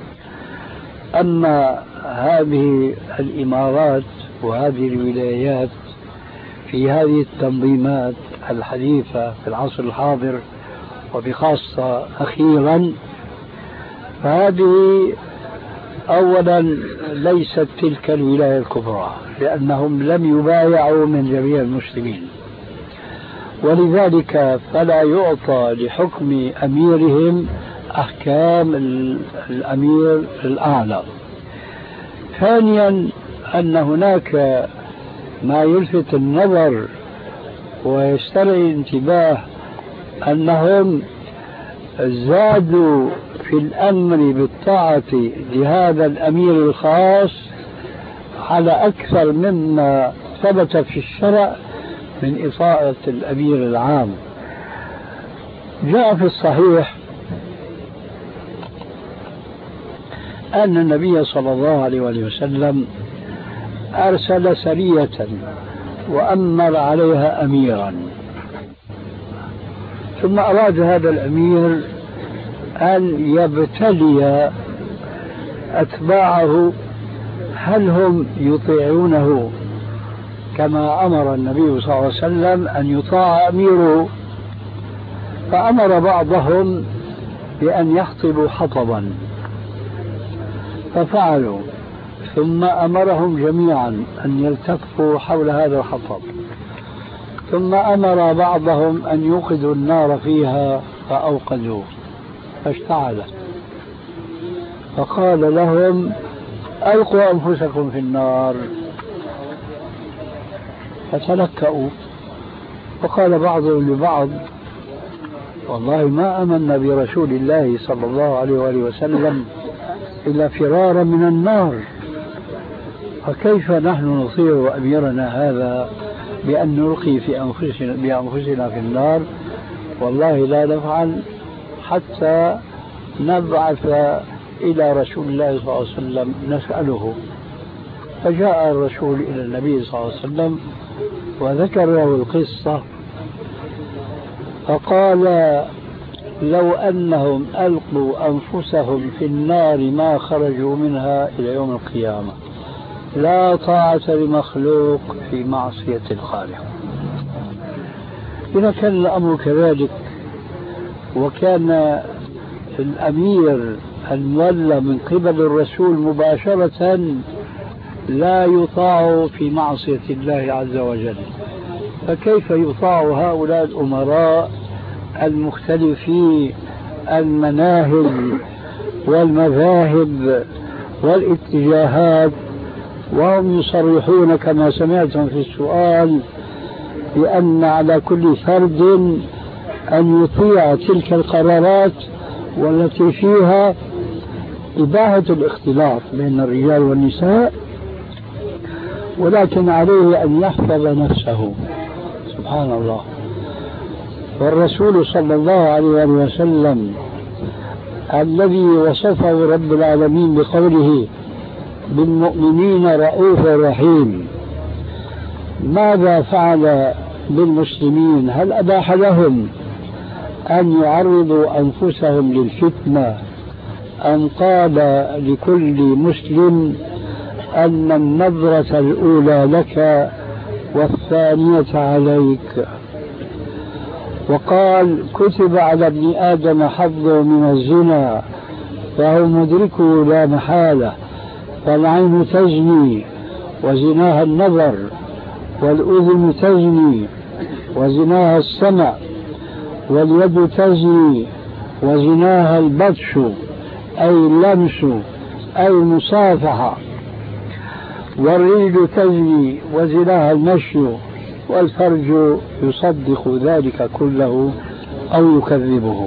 أما هذه الإمارات وهذه الولايات في هذه التنظيمات الحديثة في العصر الحاضر وبخاصة أخيرا، فهذه أولا ليست تلك الولاية الكبرى، لأنهم لم يبايعوا من جميع المسلمين، ولذلك فلا يعطى لحكم أميرهم أحكام الأمير الأعلى. ثانيا أن هناك ما يلفت النظر ويسترعي الانتباه أنهم زادوا في الأمر بالطاعة لهذا الأمير الخاص على أكثر مما ثبت في الشرع من إطاعة الأمير العام. جاء في الصحيح أن النبي صلى الله عليه وسلم أرسل سرية وأمر عليها أميرا، ثم أراد هذا الأمير أن يبتلي أتباعه هل هم يطيعونه كما أمر النبي صلى الله عليه وسلم أن يطاع أميره. فأمر بعضهم بأن يحطبوا حطبا ففعلوا، ثم أمرهم جميعا أن يلتفوا حول هذا الحطب، ثم أمر بعضهم أن يوقدوا النار فيها فأوقدوا فاشتعلت، فقال لهم ألقوا أنفسكم في النار فتلكأوا. وقال بعضهم لبعض والله ما آمنا برسول الله صلى الله عليه وآله وسلم إلا فرارا من النار، فكيف نحن نطيع أميرنا هذا بأن نلقي بأنفسنا في النار؟ والله لا نفعل حتى نبعث إلى رسول الله صلى الله عليه وسلم نسأله. فجاء الرسول إلى النبي صلى الله عليه وسلم وذكر له القصة، فقال لو أنهم ألقوا أنفسهم في النار ما خرجوا منها إلى يوم القيامة، لا طاعة لمخلوق في معصية الخالق. إذا كان الأمر كذلك وكان الأمير المولى من قبل الرسول مباشرة لا يطاع في معصية الله عز وجل، فكيف يطاع هؤلاء الأمراء المختلفي المناهج والمذاهب والاتجاهات، وهم يصرحون كما سمعتم في السؤال بأن على كل فرد أن يطيع تلك القرارات والتي فيها إباحة الاختلاط بين الرجال والنساء، ولكن عليه أن يحفظ نفسه. سبحان الله. والرسول صلى الله عليه وسلم الذي وصفه رب العالمين بقوله بالمؤمنين رؤوف رحيم، ماذا فعل بالمسلمين؟ هل أباح لهم أن يعرضوا أنفسهم للفتنة أم قال لكل مسلم أن النظرة الأولى لك والثانية عليك؟ وقال كتب على ابن آدم حظه من الزنا فهو مدركه لا محالة، فالعين تزني وزناها النظر، والأذن تزني وزناها السمع، واليد تزني وزناها البطش أي اللمس أي المصافحة، والرجل تزني وزناها المشي، والفرج يصدق ذلك كله أو يكذبه.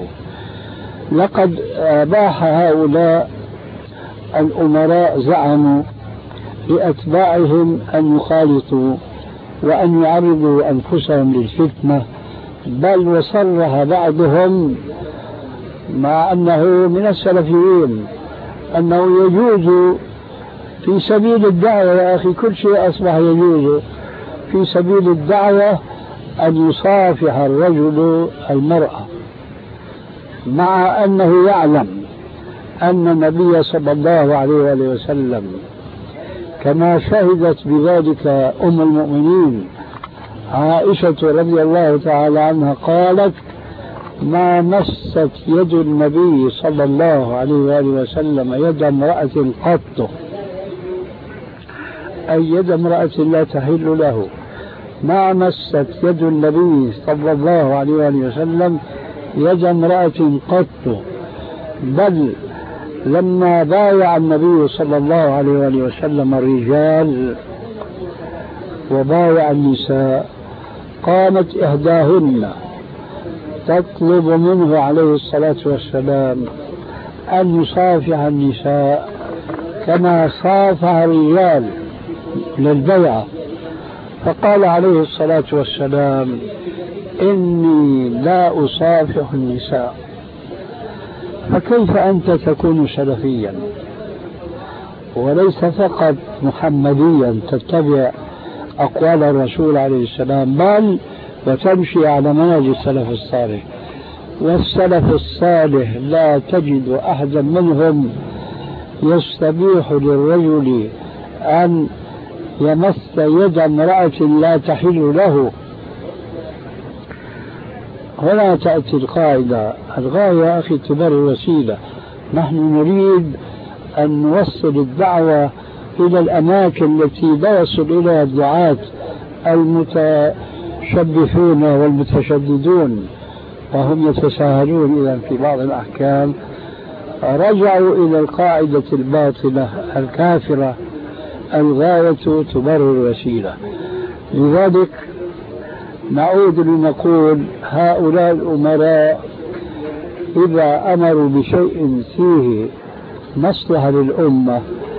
لقد أباح هؤلاء الأمراء زعموا لأتباعهم أن يخالطوا وأن يعرضوا أنفسهم للفتنة، بل وصرح بعضهم مع أنه من السلفيين أنه يجوز في سبيل الدعوة، يا أخي كل شيء أصبح يجوز في سبيل الدعوة أن يصافح الرجل المرأة، مع أنه يعلم أن النبي صلى الله عليه وآله وسلم كما شهدت بذلك أم المؤمنين عائشة رضي الله تعالى عنها قالت: ما مست يد النبي صلى الله عليه وآله وسلم يد امرأة قط، أي يد امرأة لا تحل له. ما مست يد النبي صلى الله عليه وآله وسلم يد امرأة قط، بل لما بايع النبي صلى الله عليه وآله وسلم الرجال وبايع النساء قامت إحداهن تطلب منه عليه الصلاة والسلام أن يصافح النساء كما صافح الرجال للبيعة، فقال عليه الصلاة والسلام: إني لا أصافح النساء. فكيف أنت تكون سلفيا وليس فقط محمديا تتبع أقوال الرسول عليه السلام، بل وتمشي على منهج السلف الصالح؟ والسلف الصالح لا تجد أحدا منهم يستبيح للرجل أن يمس يد امرأة لا تحل له. هنا تأتي القاعدة: الغاية يا أخي تبرر الوسيلة. نحن نريد أن نوصل الدعوة إلى الأماكن التي لا يصل إليها الدعاة المتشبثون والمتشددون، وهم يتساهلون إذا في بعض الأحكام. رجعوا إلى القاعدة الباطلة الكافرة: الغاية تبرر الوسيلة. لذلك نعود لنقول: هؤلاء الأمراء إذا أمروا بشيء فيه مصلحة للأمة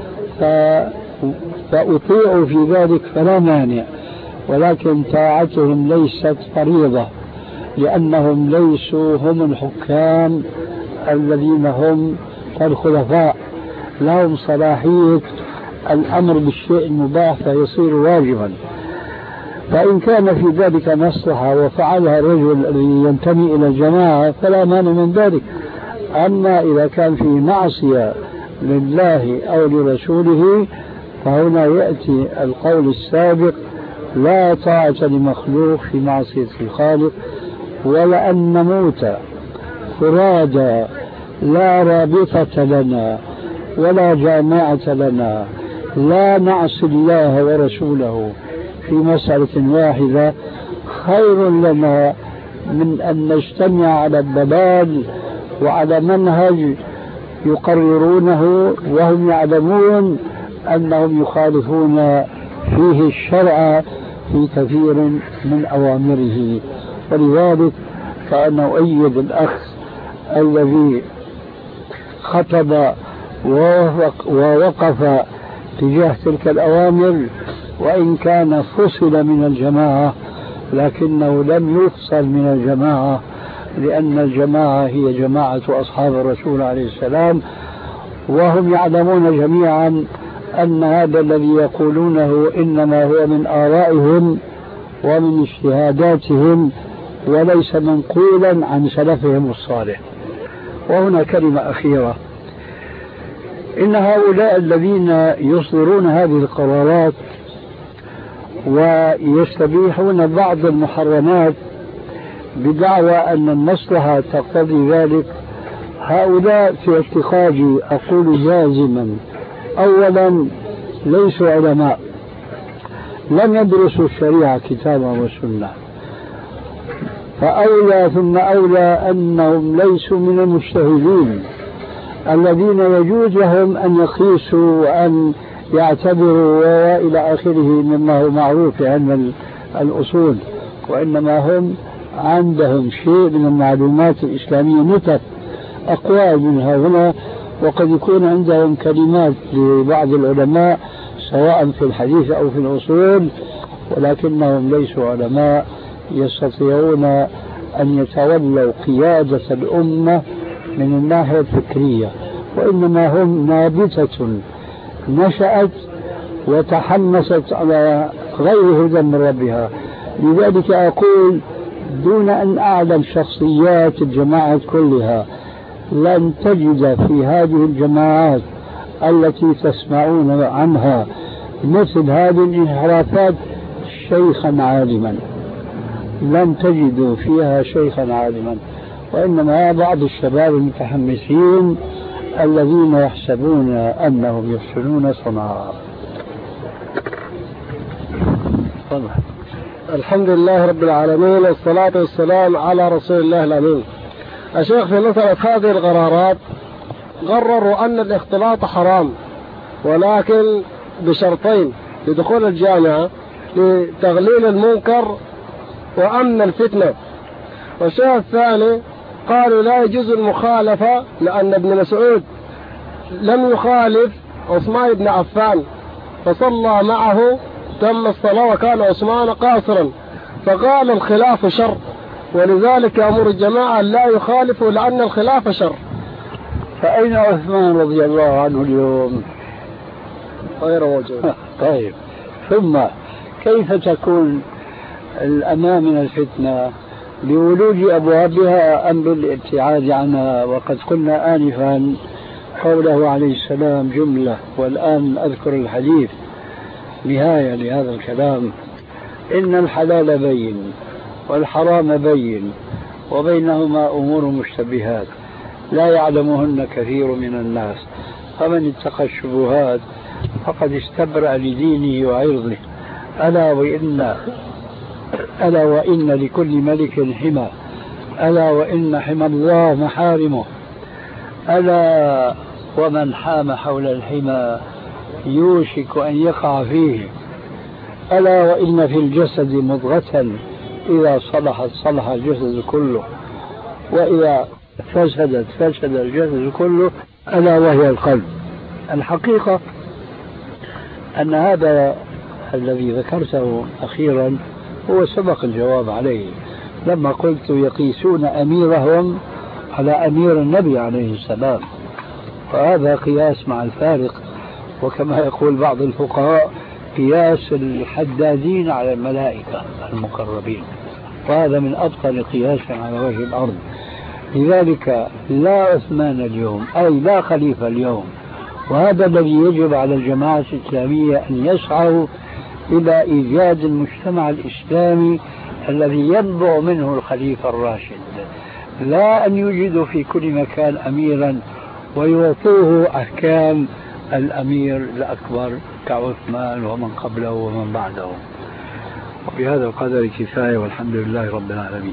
فأطيعوا في ذلك فلا مانع، ولكن طاعتهم ليست فريضة، لأنهم ليسوا هم الحكام الذين هم الخلفاء، لهم صلاحية الأمر بالشيء المباح فيصير واجبا. فإن كان في ذلك مصلحة وفعلها الرجل الذي ينتمي إلى الجماعة فلا مانع من ذلك. أما إذا كان في معصية لله أو لرسوله فهنا يأتي القول السابق: لا طاعة لمخلوق في معصية الخالق. ولأن نموت فرادى لا رابطة لنا ولا جامعة لنا، لا نعصي الله ورسوله في مسألة واحدة، خير لنا من أن نجتمع على الضلال وعلى منهج يقررونه وهم يعلمون أنهم يخالفون فيه الشرع في كثير من أوامره. ولذلك فأنا أؤيد الأخ الذي خطب ووقف تجاه تلك الأوامر، وإن كان فصل من الجماعة لكنه لم يفصل من الجماعة، لأن الجماعة هي جماعة أصحاب الرسول عليه السلام، وهم يعلمون جميعا أن هذا الذي يقولونه إنما هو من آرائهم ومن اجتهاداتهم وليس منقولا عن سلفهم الصالح. وهنا كلمة أخيرة: إن هؤلاء الذين يصدرون هذه القرارات ويستبيحون بعض المحرمات بدعوى أن المصلحة تقتضي ذلك، هؤلاء في اتخاذي أقول جازما: أولا ليسوا علماء، لم يدرسوا الشريعة كتابا وسنة، فأولى ثم أولى أنهم ليسوا من المجتهدين الذين يجوز لهم أن يقيسوا وأن يعتبروا وإلى آخره مما هو معروف في علم الأصول، وإنما هم عندهم شيء من المعلومات الإسلامية، نتف أقوال منها هنا، وقد يكون عندهم كلمات لبعض العلماء سواء في الحديث أو في الأصول، ولكنهم ليسوا علماء يستطيعون أن يتولوا قيادة الأمة من الناحية الفكرية، وإنما هم نابتة نشأت وتحمست على غير هدى من ربها. لذلك أقول دون أن أعلم شخصيات الجماعات كلها، لن تجد في هذه الجماعات التي تسمعون عنها مثل هذه الانحرافات شيخا عالما، لن تجدوا فيها شيخا عالما، وإنما بعض الشباب المتحمسين الذين يحسبون أنهم يحسنون صنعا. الحمد لله رب العالمين، والصلاة والسلام على رسول الله الأمين. الشيخ في مسألة هذه القرارات قرروا أن الاختلاط حرام، ولكن بشرطين لدخول الجامعة: لتغليل المنكر وأمن الفتنة. والشيء الثاني قالوا لا يجوز المخالفة، لأن ابن مسعود لم يخالف عثمان بن عفان فصلى معه تم الصلاة وكان عثمان قاصرا، فقال الخلاف شر، ولذلك أمر الجماعة لا يخالفوا لأن الخلاف شر. فأين عثمان رضي الله عنه اليوم؟ غير موجود. طيب، ثم كيف تكون الأمان من الفتنة؟ بولوج أبوابها أم بالابتعاد عنها؟ وقد قلنا آنفا قوله عليه السلام جملة، والآن أذكر الحديث نهاية لهذا الكلام: إن الحلال بين والحرام بين وبينهما أمور مشتبهات لا يعلمهن كثير من الناس، فمن اتقى الشبهات فقد استبرأ لدينه وعرضه. ألا وإن لكل ملك حمى، ألا وإن حمى الله محارمه، ألا ومن حام حول الحمى يوشك أن يقع فيه، ألا وإن في الجسد مضغة إذا صلحت صلح الجسد كله، وإذا فسدت فسد الجسد كله، ألا وهي القلب. الحقيقة أن هذا الذي ذكرته أخيرا هو سبق الجواب عليه لما قلت يقيسون أميرهم على أمير النبي عليه السلام، وهذا قياس مع الفارق، وكما يقول بعض الفقهاء قياس الحدادين على الملائكة المقربين، وهذا من أبطل قياس على وجه الأرض. لذلك لا عثمان اليوم، أي لا خليفة اليوم، وهذا الذي يجب على الجماعة الإسلامية أن يسعوا إلى إيجاد المجتمع الإسلامي الذي ينبع منه الخليفة الراشد، لا أن يوجدوا في كل مكان أميرا ويعطوه أحكام الأمير الأكبر كعثمان ومن قبله ومن بعده. وبهذا القدر كفاية، والحمد لله رب العالمين.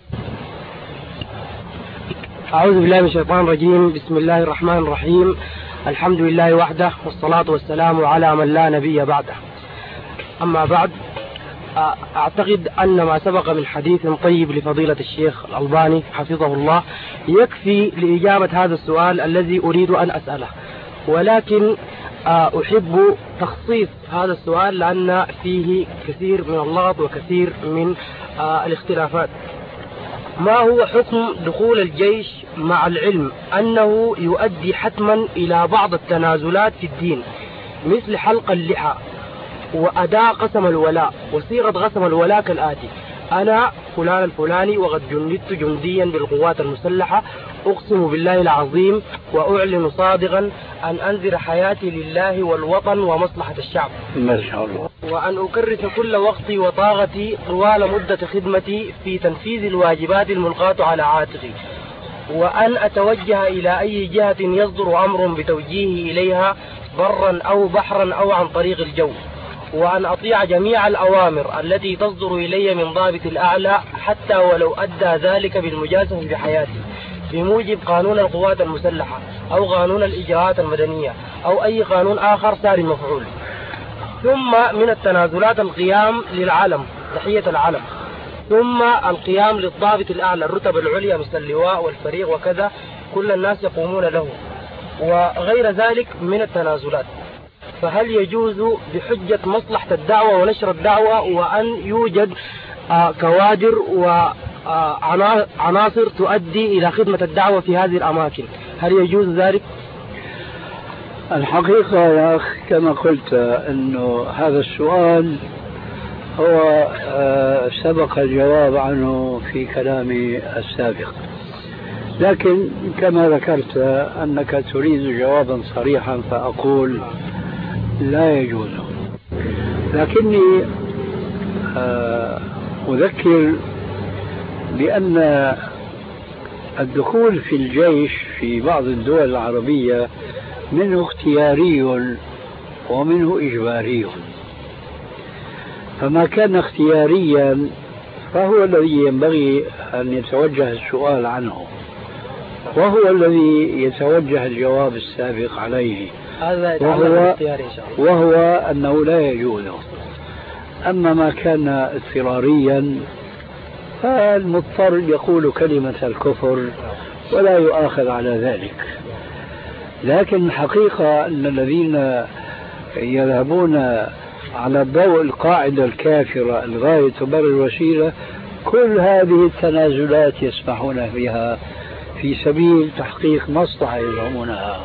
أعوذ بالله من الشيطان الرجيم. بسم الله الرحمن الرحيم. الحمد لله وحده، والصلاة والسلام على من لا نبي بعده. أما بعد، أعتقد أن ما سبق من حديث طيب لفضيلة الشيخ الألباني حفظه الله يكفي لإجابة هذا السؤال الذي أريد أن أسأله، ولكن أحب تخصيص هذا السؤال لأن فيه كثير من اللغط وكثير من الاختلافات. ما هو حكم دخول الجيش مع العلم أنه يؤدي حتما إلى بعض التنازلات في الدين، مثل حلق اللحى وأداء قسم الولاء؟ وصيغة قسم الولاء كالآتي: أنا فلان الفلاني وقد جندت جنديا بالقوات المسلحة، أقسم بالله العظيم وأعلن صادقا أن أنذر حياتي لله والوطن ومصلحة الشعب، ما شاء الله، وأن أكرس كل وقتي وطاقتي طوال مدة خدمتي في تنفيذ الواجبات الملقاة على عاتقي، وأن أتوجه إلى أي جهة يصدر أمر بتوجيهي إليها برا أو بحرا أو عن طريق الجو، وأن أطيع جميع الأوامر التي تصدر إلي من ضابط الأعلى حتى ولو أدى ذلك بالمجازفة بحياتي بموجب قانون القوات المسلحة أو قانون الإجراءات المدنية أو أي قانون آخر سار مفعول. ثم من التنازلات القيام للعلم، تحية العلم، ثم القيام للضابط الأعلى الرتب العليا مثل اللواء والفريق وكذا، كل الناس يقومون له، وغير ذلك من التنازلات. فهل يجوز بحجة مصلحة الدعوة ونشر الدعوة وأن يوجد كوادر وعناصر تؤدي إلى خدمة الدعوة في هذه الأماكن، هل يجوز ذلك؟ الحقيقة يا أخي كما قلت أنه هذا السؤال هو سبق الجواب عنه في كلامي السابق، لكن كما ذكرت أنك تريد جوابا صريحا فأقول لا يجوز. لكني أذكر بأن الدخول في الجيش في بعض الدول العربية منه اختياري ومنه إجباري، فما كان اختياريا فهو الذي ينبغي أن يتوجه السؤال عنه، وهو الذي يتوجه الجواب السابق عليه، وهو أنه لا يجوز. أما ما كان اضطراريا فالمضطر يقول كلمة الكفر ولا يؤاخذ على ذلك. لكن الحقيقة أن الذين يذهبون على ضوء القاعدة الكافرة الغاية تبرر الوسيلة، كل هذه التنازلات يسمحون بها في سبيل تحقيق مصلحة يزعمونها.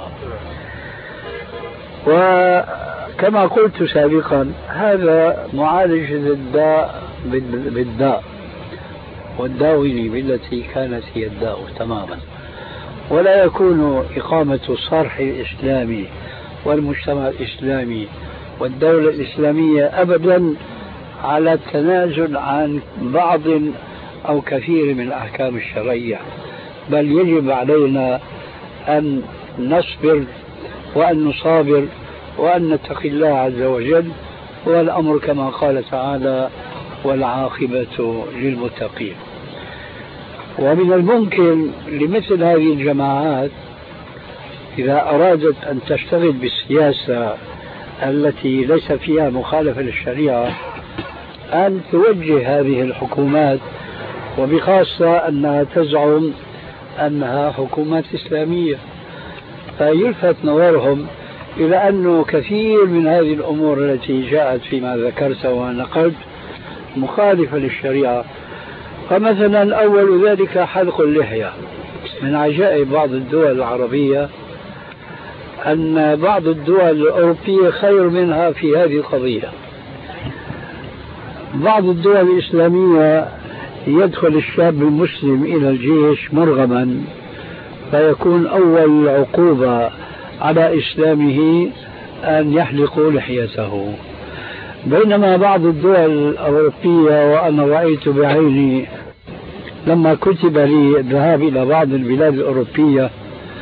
وكما قلت سابقا هذا معالجة الداء بالداء والداوي بالتي كانت هي الداء تماما، ولا يكون إقامة الصرح الإسلامي والمجتمع الإسلامي والدولة الإسلامية أبدا على التنازل عن بعض أو كثير من الأحكام الشرعية، بل يجب علينا أن نصبر وأن نصابر وأن نتقي الله عز وجل، والأمر كما قال تعالى والعاقبة للمتقين. ومن الممكن لمثل هذه الجماعات إذا أرادت أن تشتغل بالسياسة التي ليس فيها مخالفة للشريعة أن توجه هذه الحكومات، وبخاصة أنها تزعم أنها حكومات إسلامية، فيلفت نظرهم إلى أنه كثير من هذه الأمور التي جاءت فيما ذكرت ونقلت مخالفة للشريعة. فمثلا أول ذلك حلق اللحية. من عجائب بعض الدول العربية أن بعض الدول الأوروبية خير منها في هذه القضية. بعض الدول الإسلامية يدخل الشاب المسلم إلى الجيش مرغما فيكون أول عقوبة على إسلامه أن يحلقوا لحيته، بينما بعض الدول الأوروبية وأنا رأيت بعيني لما كتب لي الذهاب إلى بعض البلاد الأوروبية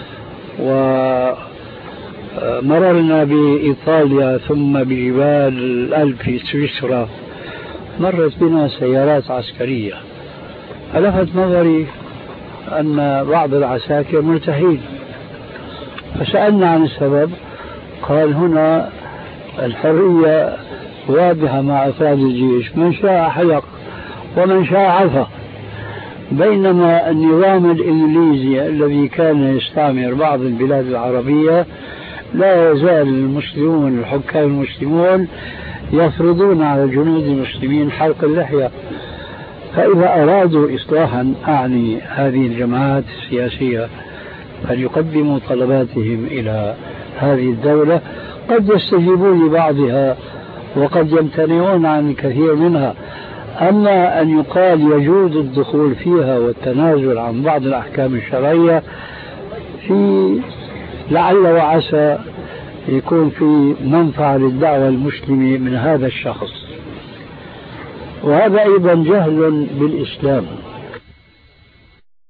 ومررنا بإيطاليا ثم بجبال الألب في سويسرا، مرت بنا سيارات عسكرية، لفت نظري أن بعض العساكر مرتاحين، فسألنا عن السبب، قال هنا الحرية واضحة مع أفراد الجيش، من شاء حلق ومن شاء عفى، بينما النظام الإنجليزي الذي كان يستعمر بعض البلاد العربية لا يزال المسلمون الحكام المسلمون يفرضون على الجنود المسلمين حلق اللحية. فإذا أرادوا إصلاحا أعني هذه الجماعات السياسية فليقدموا طلباتهم إلى هذه الدولة، قد يستجيبون لبعضها وقد يمتنعون عن الكثير منها. أما أن يقال يجوز الدخول فيها والتنازل عن بعض الأحكام الشرعية في لعل وعسى يكون في منفعة للدعوة المسلمة من هذا الشخص. وهذا أيضا جهل بالإسلام،